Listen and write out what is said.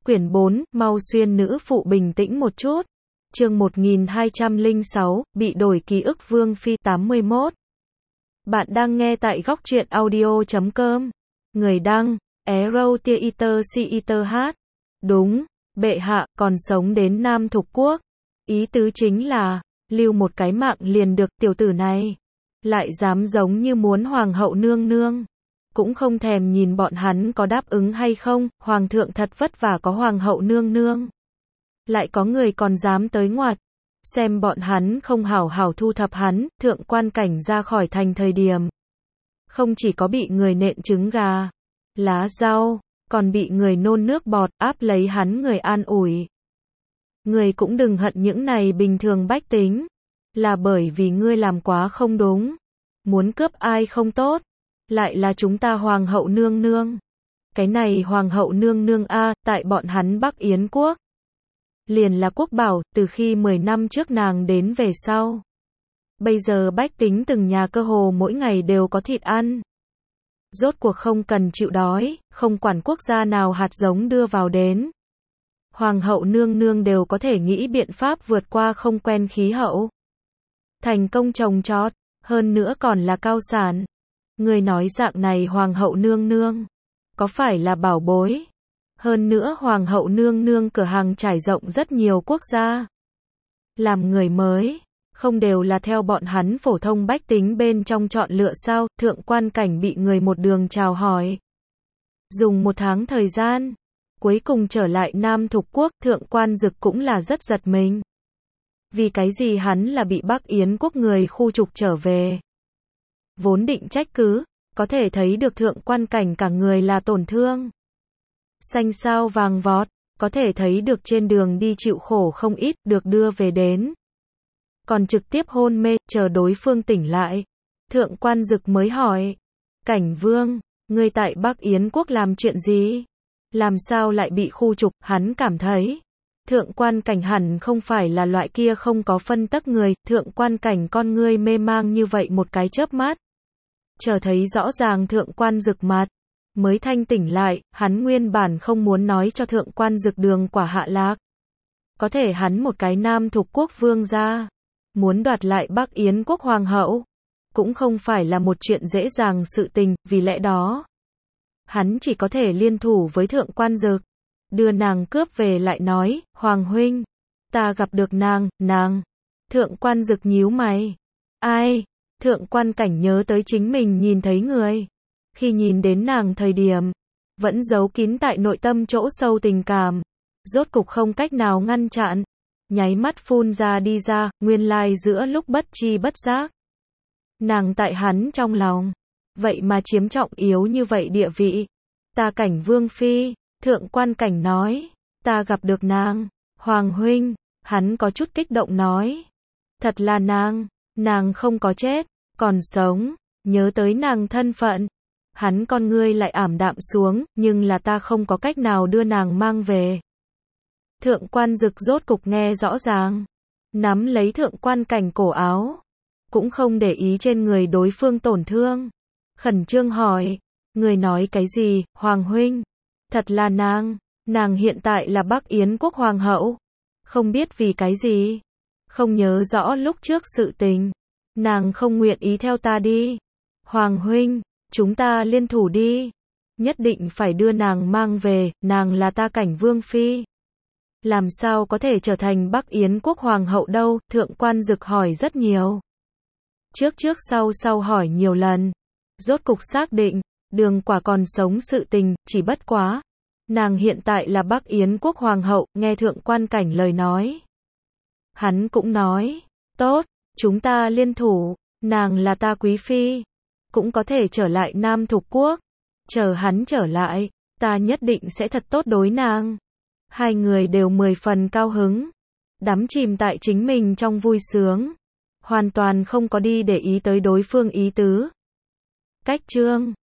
Quyển 4, mau xuyên nữ phụ bình tĩnh một chút. Chương 1206, bị đổi ký ức Vương Phi 81. Bạn đang nghe tại góc truyện audio.com. Người đăng, Arrow Theater CETH. Đúng, bệ hạ, còn sống đến Nam Thục Quốc. Ý tứ chính là, lưu một cái mạng liền được, tiểu tử này. Lại dám giống như muốn hoàng hậu nương nương. Cũng không thèm nhìn bọn hắn có đáp ứng hay không, hoàng thượng thật vất vả có hoàng hậu nương nương. Lại có người còn dám tới ngoặt. Xem bọn hắn không hảo hảo thu thập hắn, thượng quan cảnh ra khỏi thành thời điểm. Không chỉ có bị người nện trứng gà, lá rau, còn bị người nôn nước bọt, áp lấy hắn người an ủi. Người cũng đừng hận những này bình thường bách tính. Là bởi vì ngươi làm quá không đúng. Muốn cướp ai không tốt. Lại là chúng ta hoàng hậu nương nương. Cái này hoàng hậu nương nương a, tại bọn hắn Bắc Yến quốc. Liền là quốc bảo, từ khi 10 năm trước nàng đến về sau. Bây giờ bách tính từng nhà cơ hồ mỗi ngày đều có thịt ăn. Rốt cuộc không cần chịu đói, không quản quốc gia nào hạt giống đưa vào đến. Hoàng hậu nương nương đều có thể nghĩ biện pháp vượt qua không quen khí hậu. Thành công trồng trọt, hơn nữa còn là cao sản. Người nói dạng này hoàng hậu nương nương, có phải là bảo bối? Hơn nữa hoàng hậu nương nương cửa hàng trải rộng rất nhiều quốc gia. Làm người mới, không đều là theo bọn hắn phổ thông bách tính bên trong chọn lựa sao? Thượng quan cảnh bị người một đường chào hỏi. Dùng 1 tháng thời gian, cuối cùng trở lại Nam Thục Quốc, thượng quan dực cũng là rất giật mình. Vì cái gì hắn là bị Bắc Yến quốc người khu trục trở về? Vốn định trách cứ, có thể thấy được thượng quan cảnh cả người là tổn thương. Xanh xao vàng vọt, có thể thấy được trên đường đi chịu khổ không ít, được đưa về đến. Còn trực tiếp hôn mê, chờ đối phương tỉnh lại. Thượng quan dực mới hỏi, cảnh vương, ngươi tại Bắc Yến quốc làm chuyện gì? Làm sao lại bị khu trục? Hắn cảm thấy thượng quan cảnh hẳn không phải là loại kia không có phân tắc người. Thượng quan cảnh con ngươi mê mang như vậy một cái chớp mắt. Chờ thấy rõ ràng thượng quan dực mặt, mới thanh tỉnh lại. Hắn nguyên bản không muốn nói cho thượng quan dực đường quả hạ lạc. Có thể hắn một cái Nam Thục Quốc vương gia, muốn đoạt lại Bắc Yến quốc hoàng hậu, cũng không phải là một chuyện dễ dàng sự tình. Vì lẽ đó, hắn chỉ có thể liên thủ với thượng quan dực, đưa nàng cướp về. Lại nói, hoàng huynh, ta gặp được nàng. Thượng quan dực nhíu mày. Ai? Thượng quan cảnh nhớ tới chính mình nhìn thấy người. Khi nhìn đến nàng thời điểm, vẫn giấu kín tại nội tâm chỗ sâu tình cảm. Rốt cục không cách nào ngăn chặn. Nháy mắt phun ra đi ra, nguyên lai giữa lúc bất tri bất giác. Nàng tại hắn trong lòng. Vậy mà chiếm trọng yếu như vậy địa vị. Ta cảnh vương phi, thượng quan cảnh nói. Ta gặp được nàng, hoàng huynh, hắn có chút kích động nói. Thật là nàng không có chết, còn sống, nhớ tới nàng thân phận. Hắn con ngươi lại ảm đạm xuống, nhưng là ta không có cách nào đưa nàng mang về. Thượng quan dực rốt cục nghe rõ ràng. Nắm lấy thượng quan cảnh cổ áo. Cũng không để ý trên người đối phương tổn thương. Khẩn trương hỏi, người nói cái gì, hoàng huynh? Thật là nàng hiện tại là Bắc Yến quốc hoàng hậu. Không biết vì cái gì. Không nhớ rõ lúc trước sự tình. Nàng không nguyện ý theo ta đi. Hoàng huynh, chúng ta liên thủ đi. Nhất định phải đưa nàng mang về, nàng là ta cảnh vương phi. Làm sao có thể trở thành Bắc Yến quốc hoàng hậu đâu? Thượng quan dực hỏi rất nhiều. Trước sau hỏi nhiều lần. Rốt cục xác định, đường quả còn sống sự tình, chỉ bất quá. Nàng hiện tại là Bắc Yến quốc hoàng hậu, nghe thượng quan cảnh lời nói. Hắn cũng nói, tốt, chúng ta liên thủ, nàng là ta quý phi. Cũng có thể trở lại Nam Thục Quốc. Chờ hắn trở lại, ta nhất định sẽ thật tốt đối nàng. Hai người đều 10 phần cao hứng. Đắm chìm tại chính mình trong vui sướng. Hoàn toàn không có đi để ý tới đối phương ý tứ. Cách chương